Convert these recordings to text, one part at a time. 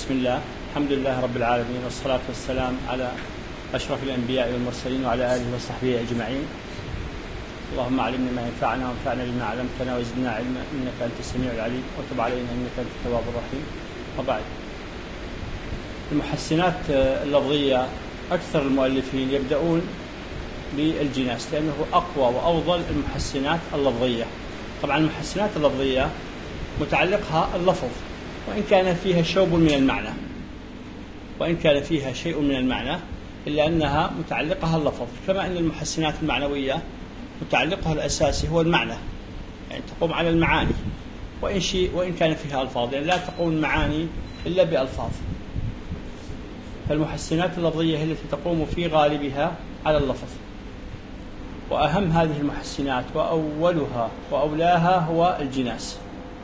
بسم الله، الحمد لله رب العالمين، والصلاة والسلام على أشرف الأنبياء والمرسلين وعلى آله وصحبه أجمعين. اللهم علمنا ما ينفعنا وانفعنا بما علمتنا وزدنا علما إنك أنت السميع العليم وتب علينا إنك أنت التواب الرحيم. وبعد، المحسنات اللفظية أكثر المؤلفين يبدأون بالجناس لأنه أقوى وأفضل المحسنات اللفظية. طبعا المحسنات اللفظية متعلقها اللفظ، وإن كان فيها شوب من المعنى، وإن كان فيها شيء من المعنى إلا أنها متعلقها اللفظ، كما أن المحسنات المعنوية متعلقها الأساسي هو المعنى، يعني تقوم على المعاني وإن كان فيها ألفاظ، يعني لا تقوم المعاني إلا بألفاظ. فالمحسنات اللفظية هي التي تقوم في غالبها على اللفظ. وأهم هذه المحسنات وأولها وأولاها هو الجناس.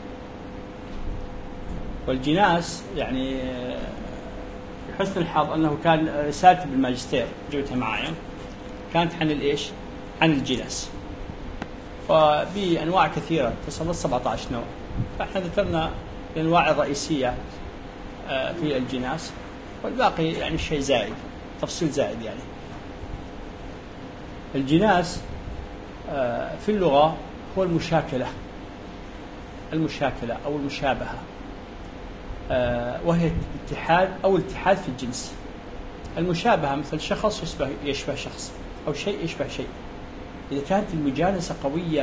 والجناس يعني حسن الحظ أنه كان رسالة بالماجستير جبتها معايا كانت عن الإيش؟ عن الجناس، فبأنواع كثيرة تصل 17 نوع، فإحنا ذكرنا الأنواع الرئيسية في الجناس، والباقي يعني شيء زائد، تفصيل زائد. يعني الجناس في اللغة هو المشاكلة أو المشابهة، وهي اتحاد أو الاتحاد في الجنس. المشابهة مثل شخص يشبه شخص أو شيء يشبه شيء. إذا كانت المجانسة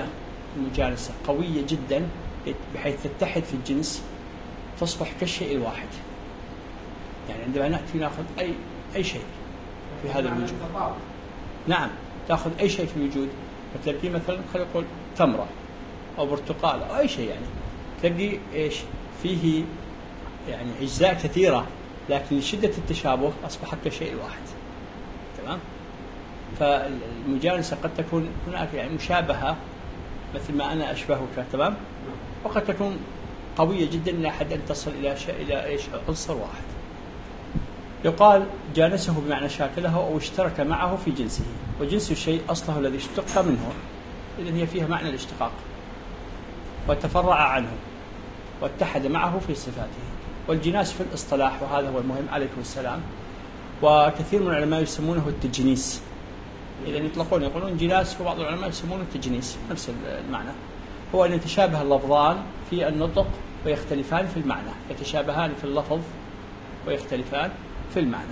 قوية جدا بحيث تتحد في الجنس تصبح كالشيء الواحد. يعني عندما نأتي نأخذ أي شيء في هذا الوجود، نعم تأخذ أي شيء في الوجود، فتلاقي مثلا خلينا نقول تمرة أو برتقال أو أي شيء، يعني تلاقي إيش فيه يعني أجزاء كثيرة، لكن شدة التشابه أصبحت كالشيء الواحد. تمام؟ فالمجانسة قد تكون هناك يعني مشابهة مثل ما أنا أشبهك، تمام؟ وقد تكون قوية جدا إلى حد أن تصل إلى إيش؟ عنصر واحد. يقال جانسه بمعنى شاكله أو اشترك معه في جنسه، وجنس الشيء أصله الذي اشتق منه، إذن هي فيها معنى الاشتقاق، وتفرع عنه واتحد معه في صفاته. والجناس في الاصطلاح، وهذا هو المهم، عليكم السلام، وكثير من العلماء يسمونه التجنيس. إذا يقولون جناس، وبعض العلماء يسمونه التجنيس، نفس المعنى، هو أن يتشابه اللفظان في النطق ويختلفان في المعنى، يتشابهان في اللفظ ويختلفان في المعنى.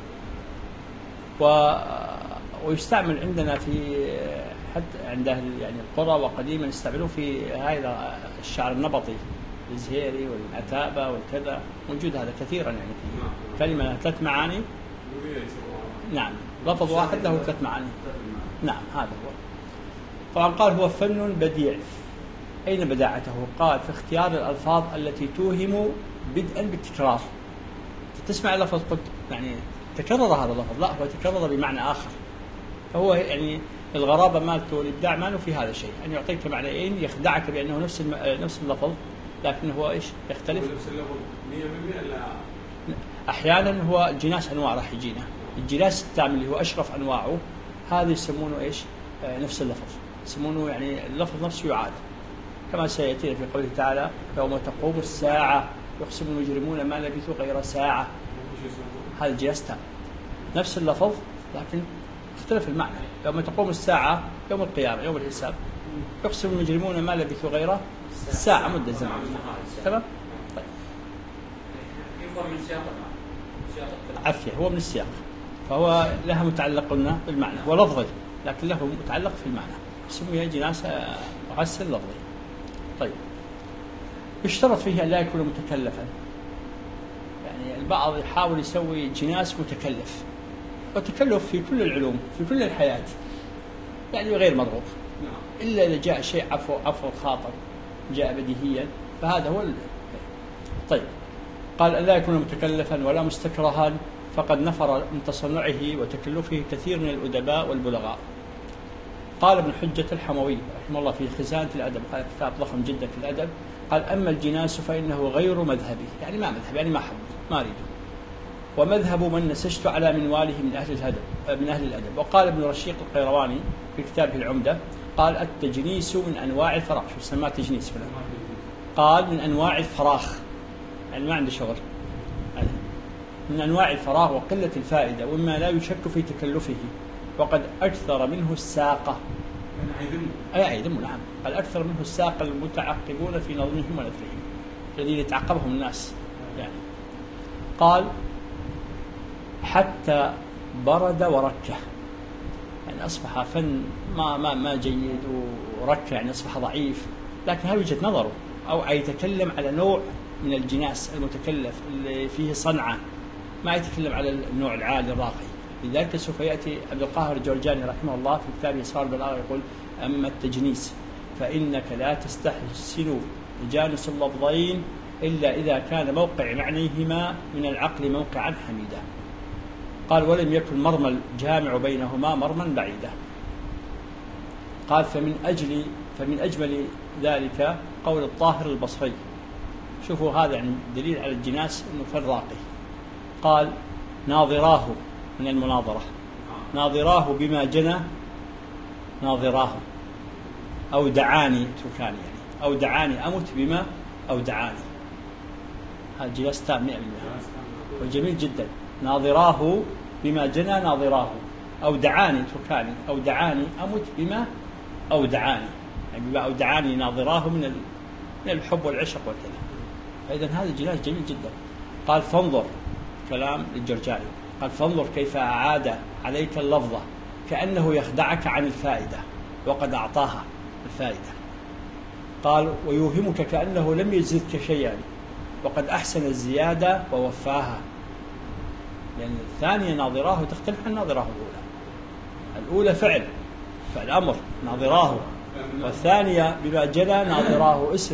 ويستعمل عندنا في حتى عند يعني القرى وقديما يستعملوه في هذا الشعر النبطي، الزهيري والعتابة والكذا، موجود هذا كثيرا، يعني كلمة 3 معاني، نعم لفظ واحد له 3 معاني، نعم هذا هو. طبعا قال هو فن بديع. أين بداعته؟ قال في اختيار الألفاظ التي توهم بدءا بالتكرار. تسمع اللفظ قلت يعني تكرر هذا اللفظ، لا هو تكرر بمعنى آخر. فهو يعني الغرابة مالته والإبداع ماله في هذا الشيء، أن يعطيك معنيين يخدعك بأنه نفس اللفظ، لكن هو إيش يختلف. نفس اللفظ 100% لا. أحيانا هو الجناس أنواع راح يجينا، الجناس التام اللي هو أشرف أنواعه هذا يسمونه إيش؟ نفس اللفظ، يسمونه يعني اللفظ نفسه يعاد، كما سيأتينا في قوله تعالى يوم تقوم الساعة يقسم المجرمون ما لبثوا غير ساعة. هذا الجناس تام، نفس اللفظ لكن اختلف المعنى. يوم تقوم الساعة يوم القيامة يوم الحساب، يقسم المجرمون ما لبثوا غير ساعة مدة زمن. تمام؟ طيب. هو من سياق عفية، هو من السياق، فهو لها متعلق قلنا بالمعنى ولفظي، لكن له متعلق في المعنى، سمي جناس محسن لفظي. طيب، يشترط فيه أن لا يكون متكلفا. يعني البعض يحاول يسوي جناس متكلف، وتكلف في كل العلوم في كل الحياة يعني غير مرغوب، إلا إذا جاء شيء عفو الخاطر جاء بديهيا، فهذا هو طيب، قال أن لا يكون متكلفا ولا مستكرها، فقد نفر من تصنعه وتكلفه كثير من الأدباء والبلغاء. قال ابن حجة الحموي رحمه الله في خزانة الأدب، هذا كتاب ضخم جدا في الأدب، قال أما الجناس فإنه غير مذهبي، يعني ما مذهب، يعني ما حب ما أريده، ومذهب من نسجت على منواله من أهل الأدب. وقال ابن رشيق القيرواني في كتابه العمدة، قال التجنيس من أنواع الفراغ. شو سماه تجنيس؟ قال من أنواع الفراغ، يعني ما عنده شغل، من أنواع الفراغ وقلة الفائدة، ومما لا يشك في تكلفه، وقد أكثر منه الساقة. أي يذم، نعم، قد أكثر منه الساقة المتعقبون في نظمهم ونثرهم، الذين يتعقبهم الناس يعني. قال حتى برد وركه، يعني أصبح فن ما جيد، وركه يعني أصبح ضعيف، لكن هذه وجهة نظره، أو يتكلم على نوع من الجناس المتكلف اللي فيه صنعة، ما يتكلم على النوع العالي الراقي. لذلك سوف يأتي عبد القاهر الجرجاني رحمه الله في كتابه إصرار البلاغة يقول: أما التجنيس فإنك لا تستحسن تجانس اللفظين إلا إذا كان موقع معنيهما من العقل موقعا حميدا. قال: ولم يكن مرمى الجامع بينهما مرمى بعيدا. قال: فمن أجمل ذلك قول الطاهر البصري. شوفوا هذا يعني دليل على الجناس أنه فن راقي. قال: ناظراه من المناظرة، ناظراه بما جنى ناظراه، أو دعاني تركاني يعني، أو دعاني أمت بما أو دعاني. هذا جناس تام 100%، وجميل جدا. ناظراه بما جنى ناظراه، أو دعاني تركاني، أو دعاني أمت بما أو دعاني، يعني بما أو دعاني ناظراه من الحب والعشق وكذا. فإذا هذا جناس جميل جدا. قال: فانظر، كلام للجرجاني، قال: فانظر كيف أعاد عليك اللفظة كأنه يخدعك عن الفائدة وقد أعطاها الفائدة. قال: ويوهمك كأنه لم يزدك شيئا وقد أحسن الزيادة ووفاها، لأن الثانية ناظراه تختلف عن ناظراه الأولى فعل أمر ناظراه، والثانية بما جنى ناظراه اسم.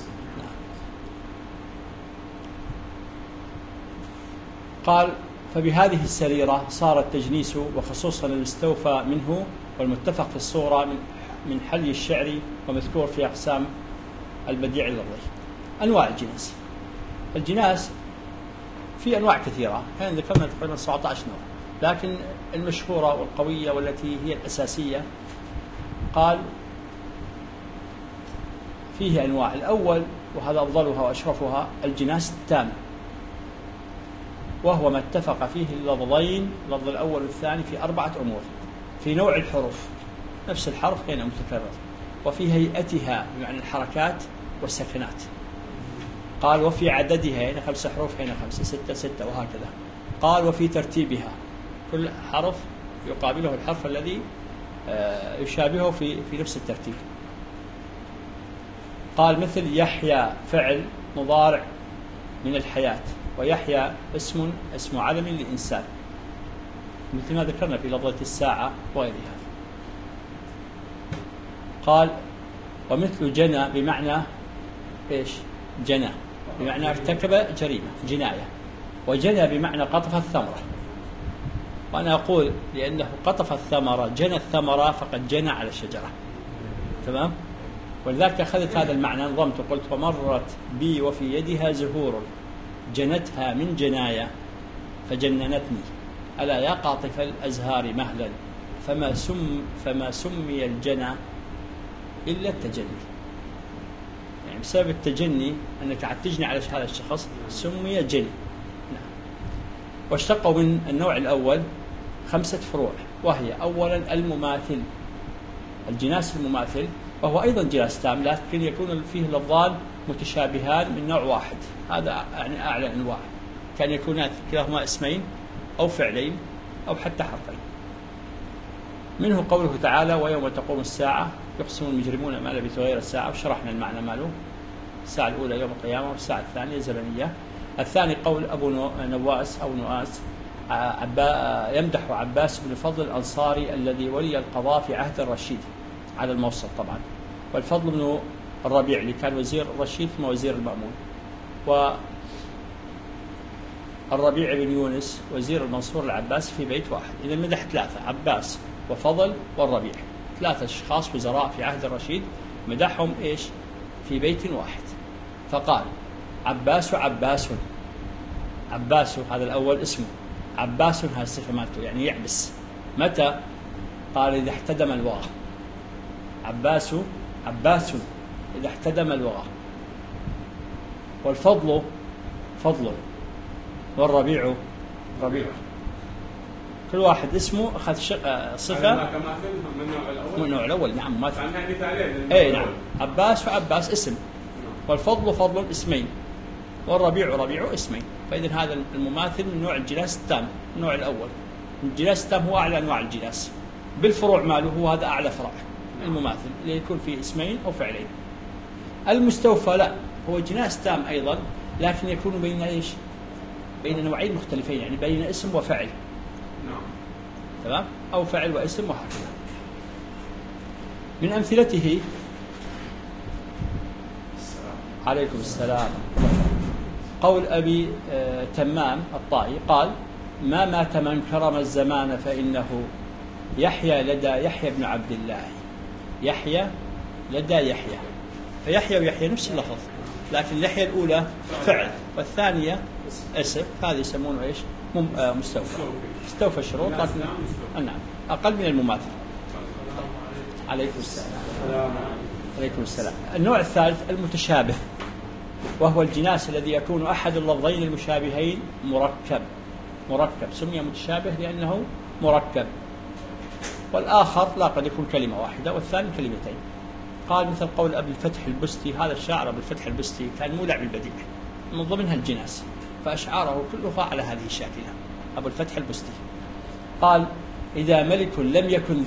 قال: فبهذه السريرة صار التجنيس، وخصوصا المستوفى منه والمتفق في الصورة من حلي الشعر ومذكور في أقسام البديع اللفظي. أنواع الجناس. الجناس في أنواع كثيرة، يعني ذكرنا تقريبا 17 نوع، لكن المشهورة والقوية والتي هي الأساسية قال فيه أنواع. الأول وهذا أفضلها وأشرفها الجناس التام، وهو ما اتفق فيه اللفظين، اللفظ الأول والثاني، في 4 أمور: في نوع الحروف، نفس الحرف هنا متكرر، وفي هيئتها بمعنى الحركات والسكنات. قال: وفي عددها، هنا 5 حروف، هنا 5، 6 6، وهكذا. قال: وفي ترتيبها، كل حرف يقابله الحرف الذي يشابهه في نفس الترتيب. قال: مثل يحيى فعل مضارع من الحياة، ويحيى اسم علم لإنسان، مثل ما ذكرنا في لفظة الساعة وغيرها. قال: ومثل جنى بمعنى إيش؟ جنى بمعنى ارتكب جريمة، جناية، وجنى بمعنى قطف الثمرة. وأنا أقول لأنه قطف الثمرة، جنى الثمرة، فقد جنى على الشجرة. تمام؟ ولذلك أخذت هذا المعنى، نظمت وقلت: ومرت بي وفي يدها زهور جنتها من جنايا فجننتني، ألا يا قاطف الأزهار مهلا فما سمي الجنى إلا التجني. يعني بسبب التجني أنك عاد تجني على هذا الشخص سمي جني. نعم. واشتقوا من النوع الأول 5 فروع، وهي: أولا المماثل، الجناس المماثل، وهو أيضا جناس تام، لكن يكون فيه لفظان متشابهان من نوع واحد، هذا يعني أعلى أنواع، كان يكون كلاهما اسمين أو فعلين أو حتى حرفين. منه قوله تعالى: ويوم تقوم الساعة يقسم المجرمون ما لبثوا غير الساعة، وشرحنا المعنى ماله، الساعة الأولى يوم القيامة، والساعة الثانية زمنية. الثاني قول أبو نواس أو نؤاس يمدح عباس بن فضل الأنصاري الذي ولي القضاء في عهد الرشيد على الموصل طبعا، والفضل بن الربيع اللي كان وزير الرشيد ثم وزير المأمون، والربيع بن يونس وزير المنصور العباس في بيت واحد. إذا مدح 3: عباس وفضل والربيع، 3 أشخاص وزراء في عهد الرشيد، مدحهم إيش؟ في بيت واحد. فقال: عباس هذا الأول اسمه، عباس هذا الصفة مالته، يعني يعبس. متى؟ قال: إذا احتدم الوغى. عباس إذا احتدم الوغى. والفضل فضل، والربيع ربيع. كل واحد اسمه أخذ صفة كماثل من النوع الأول. من النوع الأول نعم مماثل. عندنا مثالين. أي نعم عباس وعباس اسم والفضل فضل اسمين والربيع ربيع اسمين. فإذا هذا المماثل من نوع الجناس التام النوع الأول. الجناس التام هو أعلى أنواع الجناس بالفروع ماله هو هذا أعلى فرع المماثل اللي يكون فيه اسمين أو فعلين. المستوفى لا هو جناس تام أيضا لكن يكون بين إيش؟ بين نوعين مختلفين يعني بين اسم وفعل. تمام؟ أو فعل واسم وهكذا. من أمثلته عليكم السلام قول أبي تمام الطائي قال ما مات من كرم الزمان فإنه يحيى لدى يحيى بن عبد الله. يحيى لدى يحيى فيحيى ويحيى نفس اللفظ لكن اللحية الأولى فعل والثانية اسم هذه يسمونه إيش؟ مستوفى. استوفى الشروط لكن نعم أقل من المماثل. عليكم السلام. عليكم السلام. النوع الثالث المتشابه وهو الجناس الذي يكون أحد اللفظين المشابهين مركب سمي متشابه لأنه مركب والآخر لا قد يكون كلمة واحدة والثاني كلمتين. قال مثل قول أبي الفتح البستي هذا الشاعر أبو الفتح البستي كان مولع بالبديع من ضمنها الجناس فأشعاره كلها على هذه الشاكلة. أبو الفتح البستي قال إذا ملك لم يكن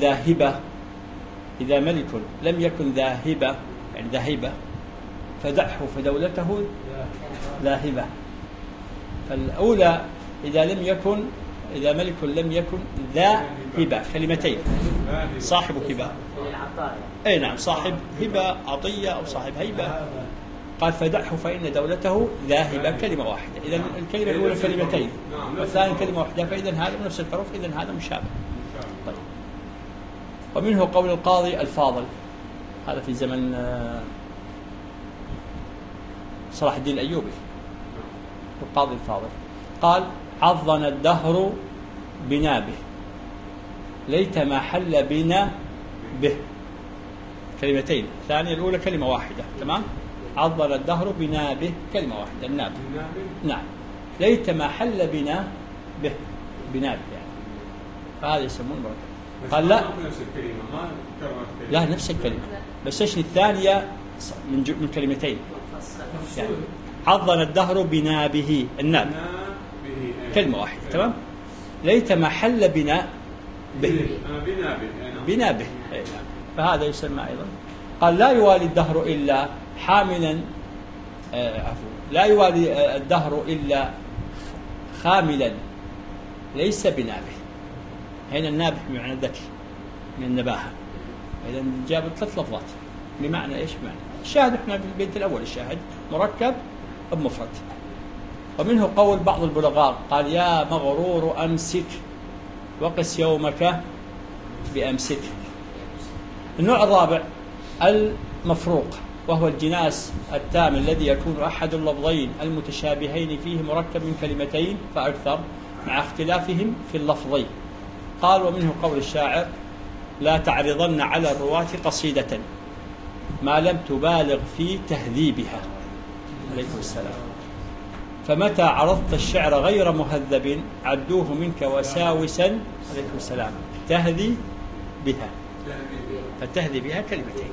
ذاهبة يعني ذاهبة فدعه فدولته ذاهبة. فالأولى إذا ملك لم يكن ذا هبة كلمتين صاحب هبة أي نعم صاحب هبة عطية أو صاحب هيبة. قال فدعه فإن دولته ذاهبة كلمة واحدة. إذا الكلمة الأولى كلمتين والثانية كلمة واحدة فإذا هذا من نفس الحروف إذا هذا مشابه. طيب. ومنه قول القاضي الفاضل هذا في زمن صلاح الدين الأيوبي القاضي الفاضل قال عضنا الدهر بنا به ليت ما حل بنا به كلمتين الثانية الأولى كلمة واحدة تمام. عضنا الدهر بنا به كلمة واحدة الناب نعم ليت ما حل بنا به بناب يعني فهذا يسمون مركب. قال لا لا نفس الكلمة بس ايش الثانية من كلمتين يعني عضنا الدهر بنا به الناب كلمة واحدة تمام. ليت ما حل بنا به بنا به فهذا يسمى أيضا. قال لا يوالي الدهر إلا حاملا لا يوالي الدهر إلا خاملا ليس بنابه. هنا النابه بمعنى الذكي من النباهة. إذا جاب 3 لفظات بمعنى إيش بمعنى الشاهد احنا في البيت الأول الشاهد مركب بمفرد. ومنه قول بعض البلغاء قال يا مغرور أمسك وقس يومك بأمسك. النوع الرابع المفروق وهو الجناس التام الذي يكون أحد اللفظين المتشابهين فيه مركب من كلمتين فأكثر مع اختلافهم في اللفظين. قال ومنه قول الشاعر لا تعرضن على الرواة قصيدة ما لم تبالغ في تهذيبها. عليكم السلام. فمتى عرضت الشعر غير مهذب عدوه منك وساوسا عليكم السلام تهذي بها فتهذي بها كلمتين.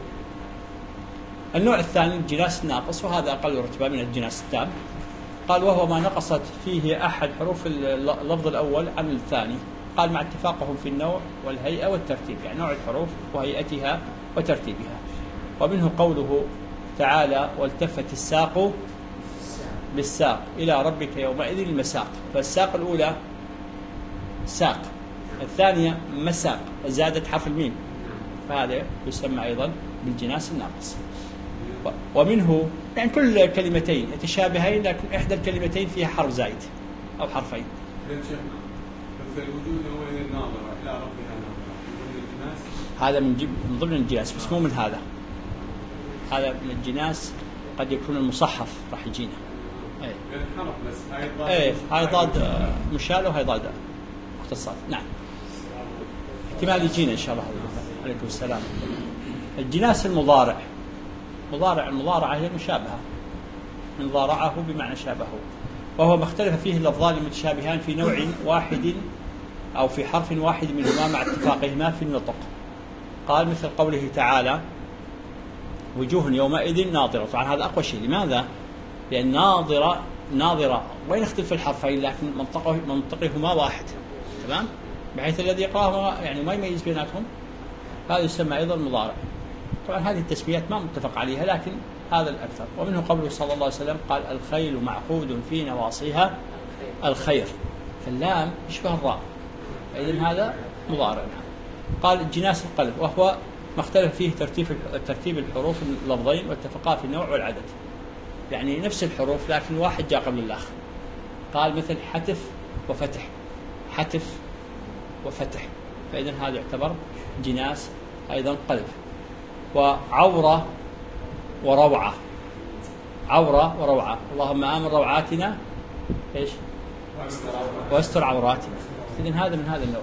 النوع الثاني الجناس الناقص وهذا أقل رتبة من الجناس التام. قال وهو ما نقصت فيه أحد حروف اللفظ الأول عن الثاني. قال مع اتفاقهم في النوع والهيئة والترتيب يعني نوع الحروف وهيئتها وترتيبها. ومنه قوله تعالى والتفت الساق بالساق إلى ربك يومئذ المساق. فالساق الأولى ساق الثانية مساق زادت حرف الميم فهذا يسمى أيضا بالجناس الناقص. ومنه يعني كل كلمتين يتشابهين لكن إحدى الكلمتين فيها حرف زائد أو حرفين. هذا من ضمن الجناس بس مو من هذا من الجناس قد يكون المصحف راح يجينا هاي ضاد مشال وهاي ضاد مختصات نعم احتمال يجينا إن شاء الله. عليكم السلام. الجناس المضارعة هي مشابهة من ضارعه بمعنى شابهه. وهو ما اختلف فيه اللفظان المتشابهان في نوع واحد أو في حرف واحد منهما مع اتفاقهما في النطق. قال مثل قوله تعالى وجوه يومئذ ناظرة. طبعا هذا أقوى شيء. لماذا؟ لأن ناظرة وين اختلف الحرفين لكن منطقهما واحد، تمام، بحيث الذي يقرأهما يعني ما يميز بيناتهم، هذا يسمى أيضا مضارع. طبعا هذه التسميات ما متفق عليها لكن هذا الأكثر. ومنه قوله صلى الله عليه وسلم قال الخيل معقود في نواصيها الخير، فاللام يشبه الراء، فإذن هذا مضارع. قال جناس القلب وهو ما اختلف فيه ترتيب الحروف اللفظين واتفقا في النوع والعدد، يعني نفس الحروف لكن واحد جاء قبل الآخر. قال مثل حتف وفتح، حتف وفتح، فإذن هذا يعتبر جناس أيضا قلب. وعورة وروعة، عورة وروعة، اللهم آمن روعاتنا إيش واستر عوراتنا، إذن هذا من هذا النوع.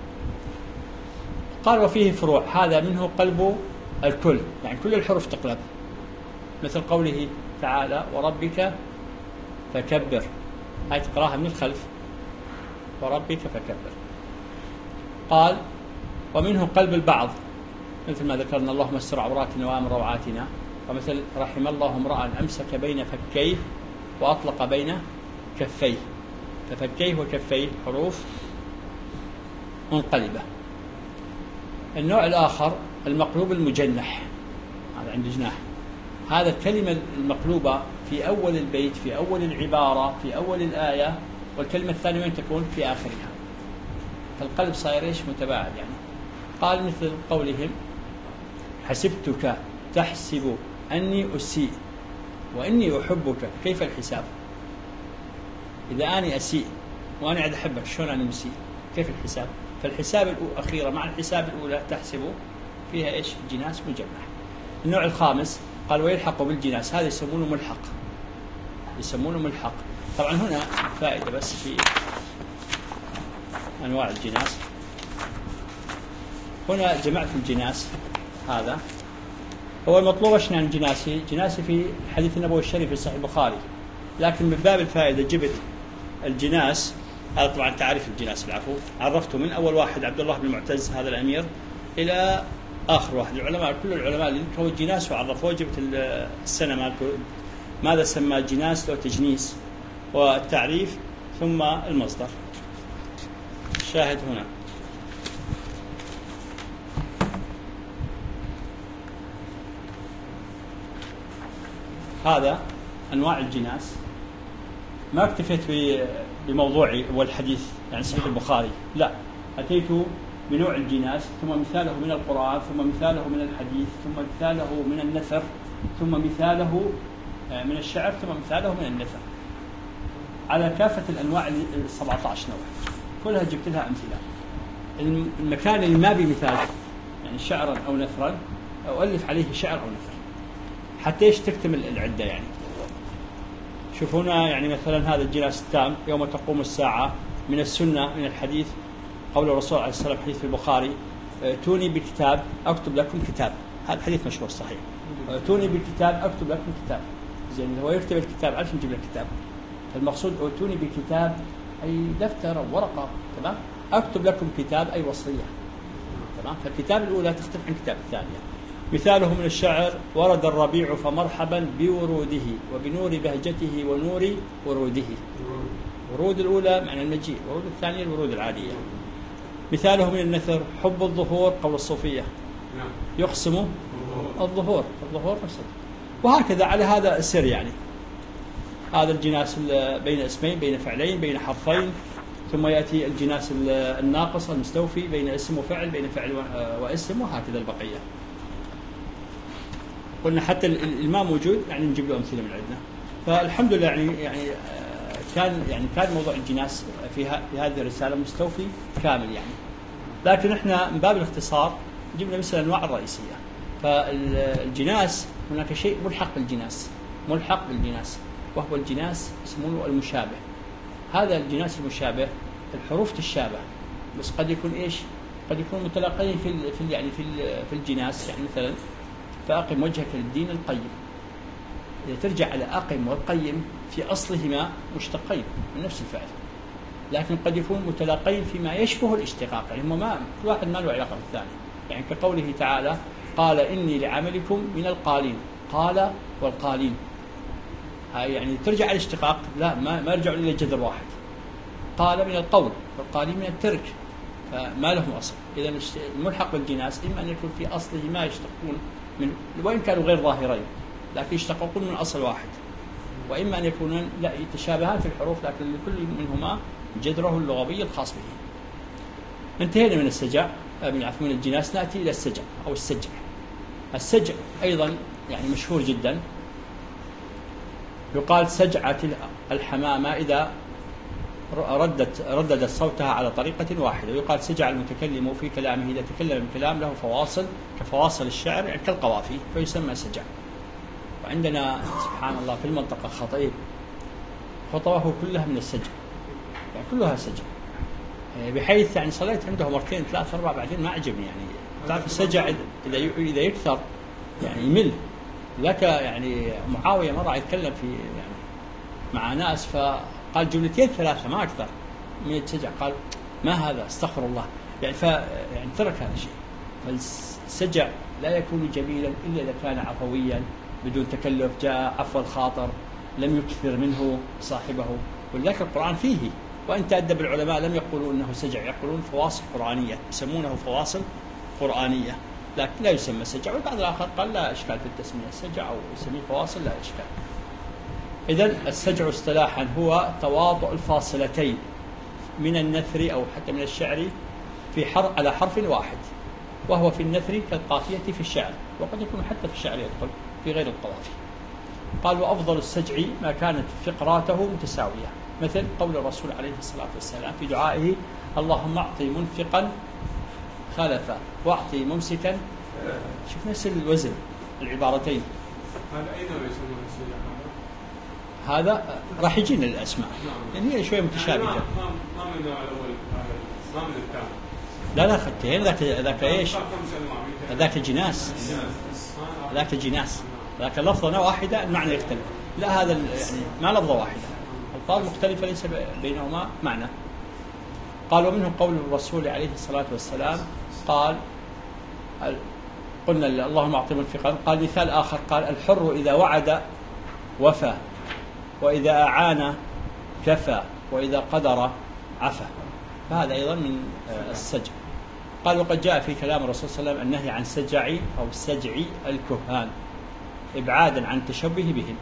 قال وفيه فروع، هذا منه قلب الكل، يعني كل الحروف تقلب، مثل قوله تعالى وربك فكبر، هاي تقراها من الخلف وربك فكبر. قال ومنه قلب البعض، مثل ما ذكرنا اللهم استر عوراتنا وآمن روعاتنا، ومثل رحم الله امرأ أمسك بين فكيه وأطلق بين كفيه، ففكيه وكفيه حروف منقلبة. النوع الآخر المقلوب المجنح، هذا عند جناح، هذا الكلمة المقلوبة في أول البيت، في أول العبارة، في أول الآية، والكلمة الثانية وين تكون؟ في آخرها، فالقلب صاير إيش متباعد يعني. قال مثل قولهم حسبتك تحسب أني أسيء وإني أحبك كيف الحساب؟ إذا أني أسيء وأنا عاد أحبك شلون أنا مسيء؟ كيف الحساب؟ فالحساب الأخيرة مع الحساب الأولى تحسب فيها إيش؟ جناس مجمع. النوع الخامس قال ويلحق بالجناس، هذا يسمونه ملحق، يسمونه ملحق. طبعا هنا فائدة بس في أنواع الجناس، هنا جمعت الجناس. هذا هو المطلوب عشان الجناسي، جناسي في الحديث النبوي الشريف في صحيح البخاري، لكن من باب الفائدة جبت الجناس. هذا طبعا تعريف الجناس العفو، عرفته من أول واحد عبد الله بن المعتز هذا الأمير إلى آخر واحد. العلماء كل العلماء اللي ذكروا الجناس وعرفوه، جبت السنة مالته ماذا سمى جناس لو تجنيس، والتعريف ثم المصدر. شاهد هنا هذا أنواع الجناس. ما اكتفيت بموضوعي والحديث يعني صحيح البخاري، لا، أتيت بنوع الجناس، ثم مثاله من القرآن، ثم مثاله من الحديث، ثم مثاله من النثر، ثم مثاله من الشعر، ثم مثاله من النثر، على كافة الأنواع 17 نوع كلها جبت لها أمثلة. المكان اللي ما بمثال يعني شعرا أو نثرا أؤلف عليه شعر أو نثر حتى ايش تكتمل العدة. يعني شوف هنا يعني مثلا هذا الجناس التام يوم تقوم الساعة، من السنة من الحديث قول الرسول عليه الصلاة والسلام حديث في البخاري اتوني بكتاب أكتب لكم كتاب، هذا حديث مشهور صحيح، اتوني بالكتاب أكتب لكم كتاب. زين هو يكتب الكتاب عشان نجيب لك كتاب، المقصود اتوني بكتاب أي دفتر أو ورقة، تمام، أكتب لكم كتاب أي وصية، تمام. فالكتاب الأولى تختلف عن الكتاب الثانية. مثاله من الشعر ورد الربيع فمرحبا بوروده وبنور بهجته ونور وروده. ورود الأولى معنى المجيء، ورود الثانية الورود العادية. مثاله من النثر حب الظهور قول الصوفية، يقسم الظهور نفسه، وهكذا على هذا السر. يعني هذا الجناس بين اسمين، بين فعلين، بين حرفين، ثم يأتي الجناس الناقص المستوفي بين اسم وفعل، بين فعل واسم، وهكذا البقية. قلنا حتى الماء موجود يعني نجيب له أمثلة من عندنا. فالحمد لله كان موضوع الجناس في هذه الرسالة مستوفي كامل يعني، لكن احنا من باب الاختصار جبنا مثل الأنواع الرئيسية. فالجناس هناك شيء ملحق بالجناس وهو الجناس اسمه المشابه. هذا الجناس المشابه الحروف تشابه، بس قد يكون ايش؟ قد يكون متلاقيين في الجناس. يعني مثلا فأقم وجهك للدين القيم، إذا ترجع على أقم والقيم في أصلهما مشتقين من نفس الفعل، لكن قد يكون متلاقين فيما يشبه الاشتقاق، يعني ما كل واحد ما له علاقة بالثاني. يعني كقوله تعالى قال إني لعملكم من القالين، قال والقالين، يعني ترجع على الاشتقاق لا ما يرجعون إلى جذر واحد. قال من القول والقالين من الترك، فما لهم أصل. إذا الملحق بالجناس إما أن يكون في أصله ما يشتقون من، وإن كانوا غير ظاهرين لكن يشتققون من أصل واحد، وإما أن يكونون لا يتشابهان في الحروف لكن لكل منهما جذره اللغوي الخاص به. انتهينا من السجع من الجناس، نأتي إلى السجع أو السجع. السجع أيضا يعني مشهور جدا، يقال سجعة الحمامة إذا رددت صوتها على طريقة واحدة، ويقال سجع المتكلم في كلامه إذا تكلم بكلام له فواصل كفواصل الشعر يعني كالقوافي فيسمى سجع. وعندنا سبحان الله في المنطقة خطيب خطبه كلها من السجع، يعني كلها سجع، بحيث يعني صليت عنده مرتين ثلاث أربع بعدين ما عجبني. يعني تعرف السجع إذا يكثر يعني يمل. لك يعني معاوية مرة يتكلم في يعني مع ناس فقال جملتين ثلاثة ما أكثر من السجع، قال ما هذا استغفر الله، يعني يعني ترك هذا الشيء. فالسجع لا يكون جميلا إلا إذا كان عفويا بدون تكلف، جاء عفو الخاطر لم يكثر منه صاحبه. ولذلك القرآن فيه، وإن تأدب العلماء لم يقولوا أنه سجع، يقولون فواصل قرآنية، يسمونه فواصل قرآنية، لكن لا يسمى سجع. والبعض الآخر قال لا إشكال في التسمية، السجع أو يسميه فواصل لا إشكال. إذن السجع اصطلاحا هو تواطؤ الفاصلتين من النثر أو حتى من الشعر في على حرف واحد، وهو في النثر كالقافية في الشعر، وقد يكون حتى في الشعر يدخل في غير القوافي. قال وأفضل السجع ما كانت فقراته متساوية، مثل قول الرسول عليه الصلاة والسلام في دعائه اللهم أعطي منفقا خلفا واعطي ممسكا، شوف نفس الوزن العبارتين. هذا أين يسمونه السجع؟ هذا راح يجينا الأسماء يعني هي شوية متشابهة. ما من النوع الأول، ما من الثاني. لا خدتين، ذاك ايش؟ ذاك جناس، ذاك جناس، ذاك لفظة واحدة المعنى يختلف. لا هذا يعني ما لفظة واحدة، ألفاظ مختلفة ليس بينهما معنى. قال ومنه قول الرسول عليه الصلاة والسلام قال قلنا اللهم أعطي منفقا، قال مثال آخر قال الحر إذا وعد وفى، وإذا أعان كفى، وإذا قدر عفى، فهذا أيضا من السجع. قال وقد جاء في كلام الرسول صلى الله عليه وسلم النهي عن سجع أو سجع الكهان إبعادا عن التشبه بهم.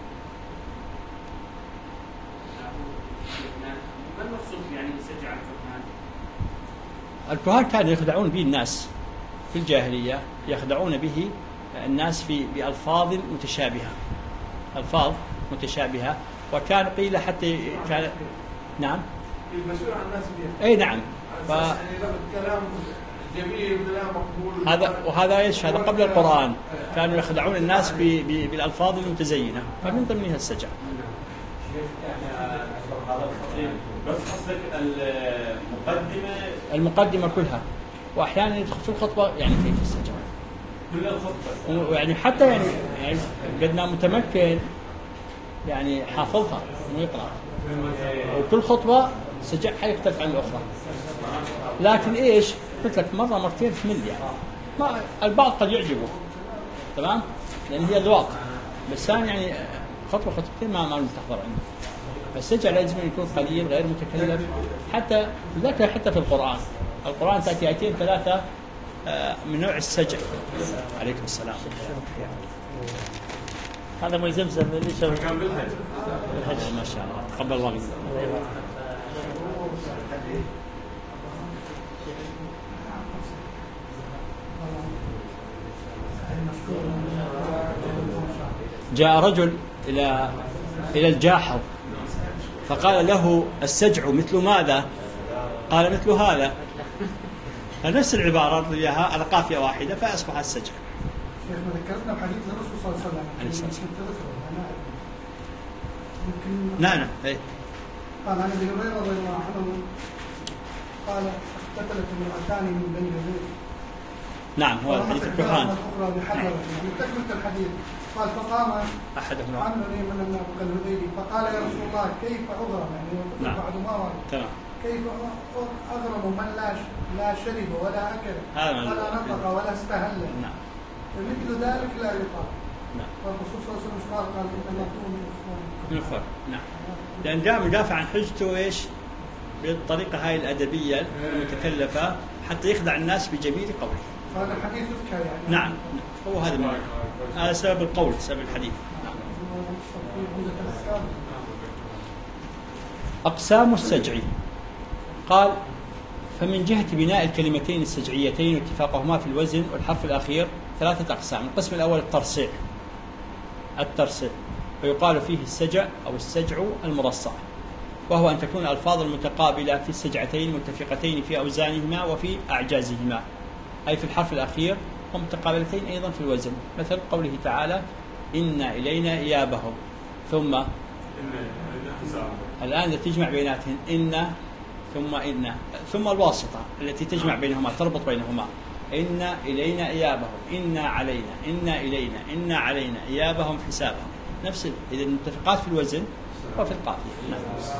ما المقصود يعني سجع الكهان؟ الكهان كانوا يخدعون به الناس في الجاهلية، يخدعون به الناس بألفاظ متشابهة، ألفاظ متشابهة، وكان قيل حتى كان نعم المسؤول عن الناس بيه. أي نعم. كلام جميل وكلام مقبول. وهذا ايش؟ هذا قبل القرآن كانوا يخدعون الناس بالألفاظ المتزينة، فمن ضمنها السجع. بس قصدك المقدمة كلها، وأحيانا يدخل في الخطبة يعني كيف السجع كل الخطبة، ويعني حتى يعني قدنا متمكن يعني حافظها انه يقرأ، وكل خطبة سجع حيختلف عن الأخرى. لكن ايش؟ قلت لك مرة مرتين تمل يعني، ما البعض قد يعجبه تمام لأن هي الواقع، بس يعني خطوة خطوتين ما تحضر عنده. فالسجع لازم يكون قليل غير متكلف، حتى ذكر حتى في القرآن تأتي آيتين ثلاثة من نوع السجع. عليكم السلام. هذا مي زمزم اللي شاف كان بالحج. ما شاء الله تقبل الله منك. جاء رجل إلى الجاحظ فقال له السجع مثل ماذا؟ قال مثل هذا، فنفس العبارة إياها على قافية واحدة فأصبح السجع. شيخنا ذكرتنا بحديث الرسول صلى الله عليه وسلم. عليه الصلاة والسلام. يمكن نعم. قال عن ابي هريره رضي الله عنه قال اقتتلت امرأتان من بني هذيل. نعم هو حديث الكهان. الأخرى بحجر، يعني تكملة الحديث. قال فقام أحدهما. عني من الهذيلي فقال يا رسول الله كيف أغرم يعني نعم. بعد ما ورد تمام. كيف أغرم من لا شرب ولا أكل ولا نطق ولا استهل. نعم. مثل ذلك لا يقال. نعم. فالرسول صلى الله عليه وسلم قال إنما نكون من الإخوان. نعم. لأن جاء مدافع عن حجته إيش؟ بالطريقة هاي الأدبية المتكلفة حتى يخدع الناس بجميل قوله. هذا الحديث يذكر يعني. نعم. هو هذا سبب القول، سبب الحديث. نعم. أقسام السجع. قال فمن جهة بناء الكلمتين السجعيتين واتفاقهما في الوزن والحرف الأخير 3 أقسام. القسم الأول الترصيع ويقال فيه السجع أو السجع المرصع، وهو أن تكون الألفاظ المتقابلة في السجعتين متفقتين في أوزانهما وفي أعجازهما، أي في الحرف الأخير، ومتقابلتين أيضا في الوزن، مثل قوله تعالى إن إلينا إيابهم، ثم الآن تجمع بيناتهم إن ثم الواسطة التي تجمع بينهما تربط بينهما إن إلينا إيابهم إن علينا إيابهم حسابهم، نفس إذا المتفقات في الوزن وفي القافية. نعم.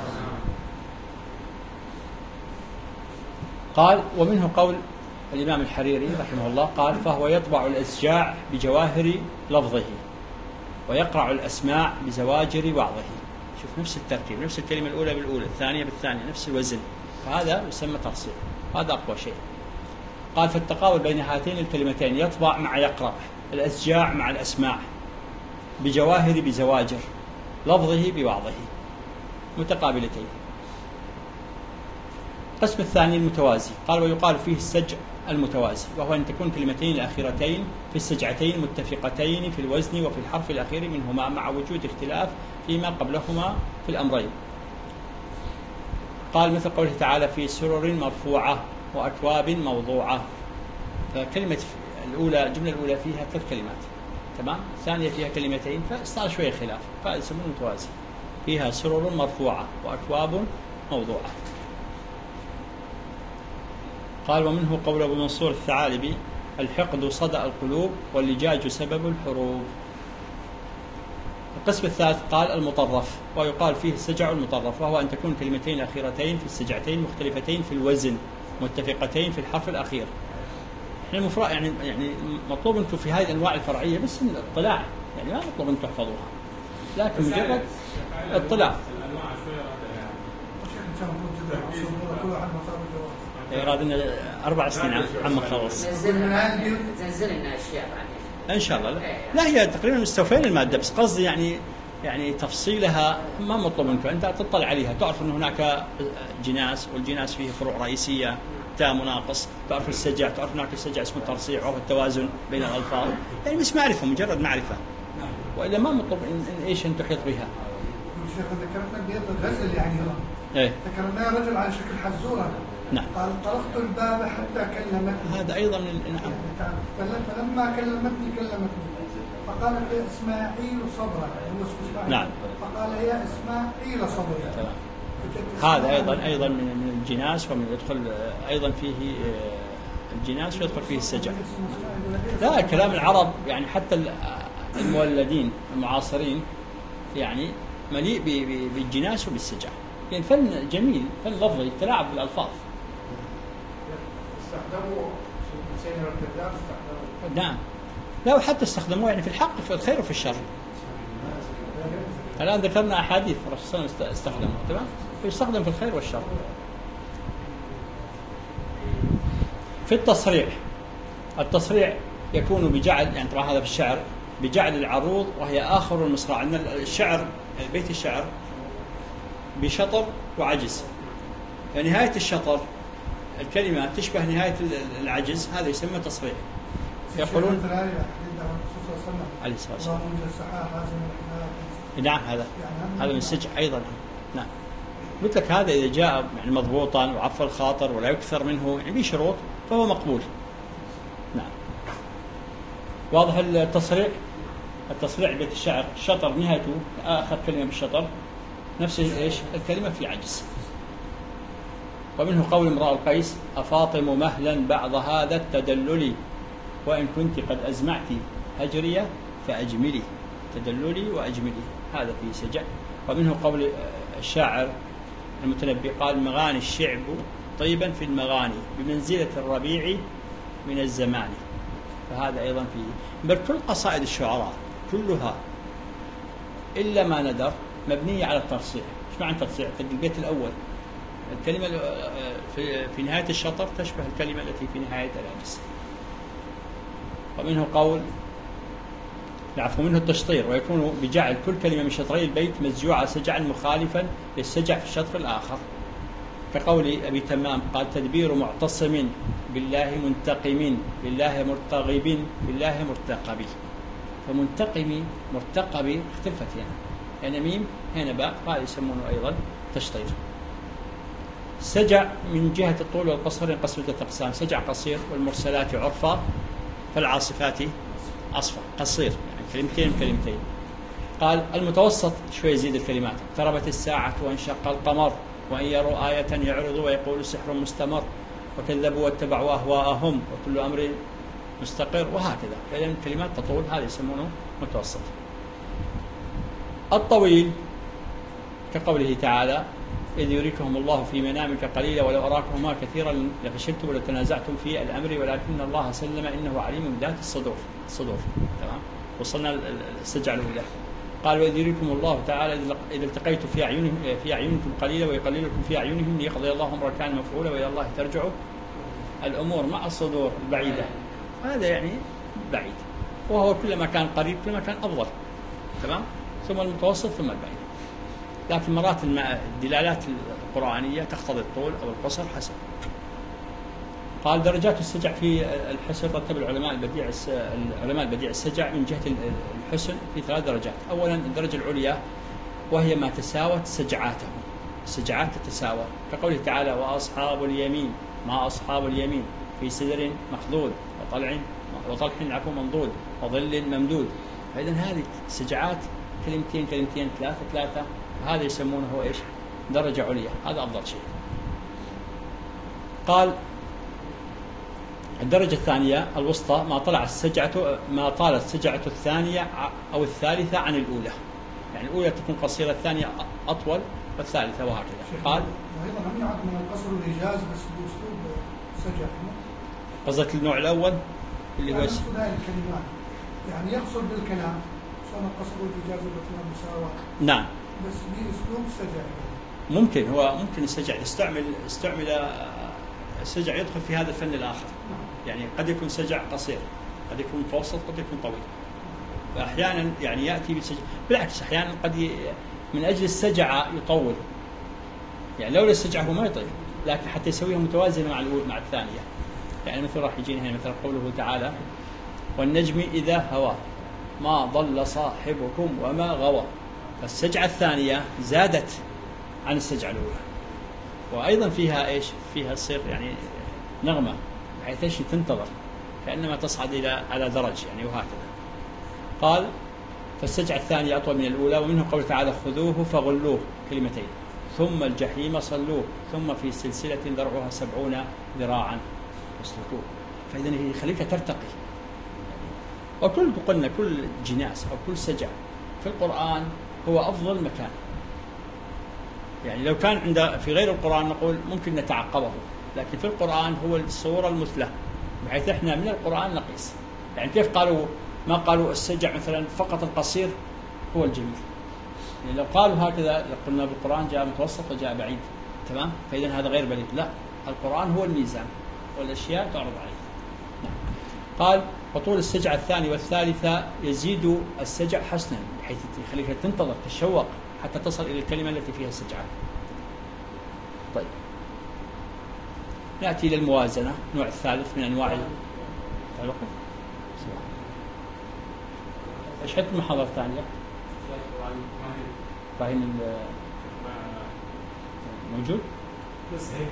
قال ومنه قول الإمام الحريري رحمه الله قال فهو يطبع الأسجاع بجواهر لفظه ويقرع الأسماع بزواجر وعظه. شوف نفس التركيب، نفس الكلمة الأولى بالأولى، الثانية بالثانية، نفس الوزن، فهذا يسمى ترصيع، هذا أقوى شيء. قال فالتقابل بين هاتين الكلمتين يطبع مع يقرع، الأسجاع مع الأسماع، بجواهر بزواجر، لفظه بوعظه، متقابلتين. القسم الثاني المتوازي. قال ويقال فيه السجع المتوازي، وهو أن تكون كلمتين الأخيرتين في السجعتين متفقتين في الوزن وفي الحرف الأخير منهما مع وجود اختلاف فيما قبلهما في الأمرين. قال مثل قوله تعالى في سرر مرفوعة وأكواب موضوعة، فكلمة الأولى الجملة الأولى فيها 3 كلمات، تمام، الثانية فيها كلمتين، فصار شوية خلاف، فيسمونه متوازي. فيها سرر مرفوعة وأكواب موضوعة. قال ومنه قول أبو منصور الثعالبي الحقد صدأ القلوب واللجاج سبب الحروب. القسم الثالث قال المطرف، ويقال فيه السجع المطرف، وهو أن تكون كلمتين الأخيرتين في السجعتين مختلفتين في الوزن متفقتين في الحرف الأخير. احنا المفروض يعني مطلوب انتم في هذه الأنواع الفرعية بس الاطلاع، يعني ما مطلوب انتم تحفظوها، لكن مجرد اطلاع. يراد لنا 4 سنين عم نخلص. تنزل لنا اشياء بعدين ان شاء الله. لا هي تقريبا مستوفين الماده، بس قصدي يعني تفصيلها ما مطلوب منك، انت تطلع عليها، تعرف ان هناك جناس، والجناس فيه فروع رئيسيه تاء مناقص، تعرف السجع، تعرف هناك السجع اسمه الترصيع وهو التوازن بين الالفاظ، يعني بس معرفه، مجرد معرفه، والا ما مطلوب ان ايش ان تحيط بها. الشيخ ذكرتنا بيد الغزل يعني ايه ذكرناه رجل على شكل حزوره. نعم. قال طرقت الباب حتى كلمتني. هذا ايضا من فلما كلمتني فقالت يا اسماعيل صبرا، نعم. فقال يا اسماعيل صبرا. هذا ايضا من الجناس، ومن يدخل ايضا فيه الجناس ويدخل فيه السجع. لا كلام العرب يعني حتى المولدين المعاصرين يعني مليء بالجناس وبالسجع، يعني فن جميل، فن لفظي، التلاعب بالالفاظ. استخدموا سيدنا الكذاب نعم. لا وحتى استخدموه يعني في الحق، في الخير وفي الشر. الآن ذكرنا أحاديث الرسول صلى الله عليه وسلم استخدمه، تمام، يستخدم في الخير والشر. في التصريع يكون بجعل، يعني طبعا هذا في الشعر، بجعل العروض وهي آخر المصراع. أن الشعر بيت الشعر بشطر وعجز، فنهاية الشطر الكلمة تشبه نهاية العجز، هذا يسمى تصريع. يقولون عليه الصلاة والسلام نعم هذا من السجع أيضا. نعم قلت لك هذا إذا جاء يعني مضبوطا وعفى الخاطر ولا يكثر منه يعني بشروط فهو مقبول. نعم واضح. التصريع بيت الشعر الشطر نهايته آخر كلمة بالشطر نفس إيش الكلمة في عجز. ومنه قول امرأ القيس أفاطم مهلا بعض هذا التدلل وإن كنت قد أزمعت هجرية فأجملي. تدللي وأجملي، هذا في سجع. ومنه قول الشاعر المتنبي قال: مغاني الشعب طيبا في المغاني بمنزلة الربيع من الزمان. فهذا أيضا فيه. بل كل قصائد الشعراء كلها إلا ما ندر مبنية على الترصيع. إيش معنى الترصيع؟ في البيت الأول الكلمة في نهاية الشطر تشبه الكلمة التي في نهاية الهجس. ومنه قول منه التشطير، ويكون بجعل كل كلمة من شطري البيت مسجوعة سجعا مخالفا للسجع في الشطر الآخر، كقول أبي تمام قال: تدبير معتصم بالله منتقم بالله مرتغب بالله مرتقب. فمنتقم مرتقب اختلفت هنا، يعني ميم هنا باء، هذا يسمونه أيضا تشطير. سجع من جهة الطول والقصر ينقسم إلى أقسام: سجع قصير والمرسلات عرفا فالعاصفات عصفا. قصير يعني كلمتين. قال: المتوسط شوي يزيد الكلمات: اقتربت الساعة وانشق القمر وإن يروا آية يعرضوا ويقول سحر مستمر وكذبوا واتبعوا أهواءهم وكل أمر مستقر، وهكذا. فإذا الكلمات تطول، هذا يسمونه متوسط. الطويل كقوله تعالى: إذ يريكهم الله في منامك قليلا ولو أراكهما كثيرا لفشلتم ولتنازعتم في الأمر ولكن الله سلم إنه عليم بذات الصدور. تمام. وصلنا السجع الأولى. قال: وإذ يريكم الله تعالى إذا التقيتم في أعينكم قليلا ويقللكم في أعينهم ليقضي الله أمرا كان مفعولا وإلى الله ترجع الأمور مع الصدور البعيدة. هذا يعني بعيد، وهو كلما كان قريب كلما كان أفضل. تمام. ثم المتوسط ثم البعيد. لكن مرات الدلالات القرآنية تقتضي الطول أو القصر حسب. قال: درجات السجع في الحسن رتب العلماء البديع السجع من جهة الحسن في 3 درجات. أولا الدرجة العليا وهي ما تساوت سجعاته، السجعات تتساوى، كقوله تعالى: وأصحاب اليمين ما أصحاب اليمين في سدر مخضود وطلح منضود وظل ممدود. فإذا هذه السجعات كلمتين 3، هذا يسمونه هو إيش؟ درجة عليا، هذا أفضل شيء. قال: الدرجة الثانية الوسطى ما طالت السجعة الثانية أو الثالثة عن الأولى، يعني الأولى تكون قصيرة، الثانية أطول، والثالثة وهكذا. قال: أيضا لم يعد من القصر الإيجاز بس بأسلوب سجع. قصدك النوع الأول اللي هو الكلمات، يعني يقصر بالكلام سواء القصر والإيجاز والمساواة. نعم. بس بأسلوب سجع. ممكن السجع استعمل السجع يدخل في هذا الفن الآخر. يعني قد يكون سجع قصير، قد يكون متوسط، قد يكون طويل. فأحيانا يعني يأتي بالسجع، بالعكس أحيانا من أجل السجع يطول، يعني لولا السجع هو ما يطيل، لكن حتى يسويها متوازنة مع الثانية. يعني مثل راح يجينا هنا مثل قوله تعالى: والنجم إذا هوى ما ضل صاحبكم وما غوى. فالسجعة الثانية زادت عن السجعة الأولى، وأيضا فيها إيش؟ فيها تصير يعني نغمة بحيث إيش تنتظر كأنما تصعد على درج يعني، وهكذا. قال: فالسجعة الثانية أطول من الأولى. ومنه قول تعالى: خذوه فغلوه، كلمتين، ثم الجحيم صلوه ثم في سلسلة ذرعها 70 ذراعا فاسلكوه. فإذا يخليك ترتقي. قلنا كل جناس أو كل سجع في القرآن هو أفضل مكان. يعني لو كان في غير القرآن نقول ممكن نتعقبه، لكن في القرآن هو الصورة المثلى، بحيث احنا من القرآن نقيس. يعني كيف ما قالوا السجع مثلا فقط القصير هو الجميل، يعني لو قالوا هكذا قلنا بالقرآن جاء متوسط وجاء بعيد. تمام. فإذا هذا غير بليغ. لا، القرآن هو الميزان والأشياء تعرض عليه. نعم. قال: وطول السجع الثاني والثالثة يزيد السجع حسنا، بحيث يخليك تنتظر تشوق حتى تصل إلى الكلمة التي فيها السجعة. طيب، نأتي إلى الموازنة، النوع الثالث من أنواع الوقت. ايش حد المحاضرة الثانية؟ إبراهيم موجود؟ بس هيك.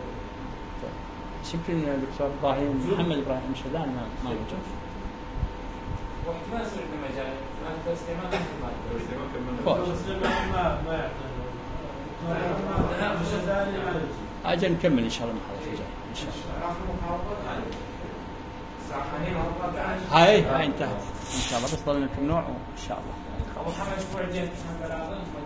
يمكن الدكتور إبراهيم محمد إبراهيم شدان ما موجود. واحتمال يصير عندنا مجال، بس أجل نكمل إن شاء الله المحاضرة الجاية إن شاء الله. الساعة 14. هاي انتهت ان شاء الله، بس ضل لك النوع وان شاء الله. ابو حمد الاسبوع الجاي امتحان بلاغه.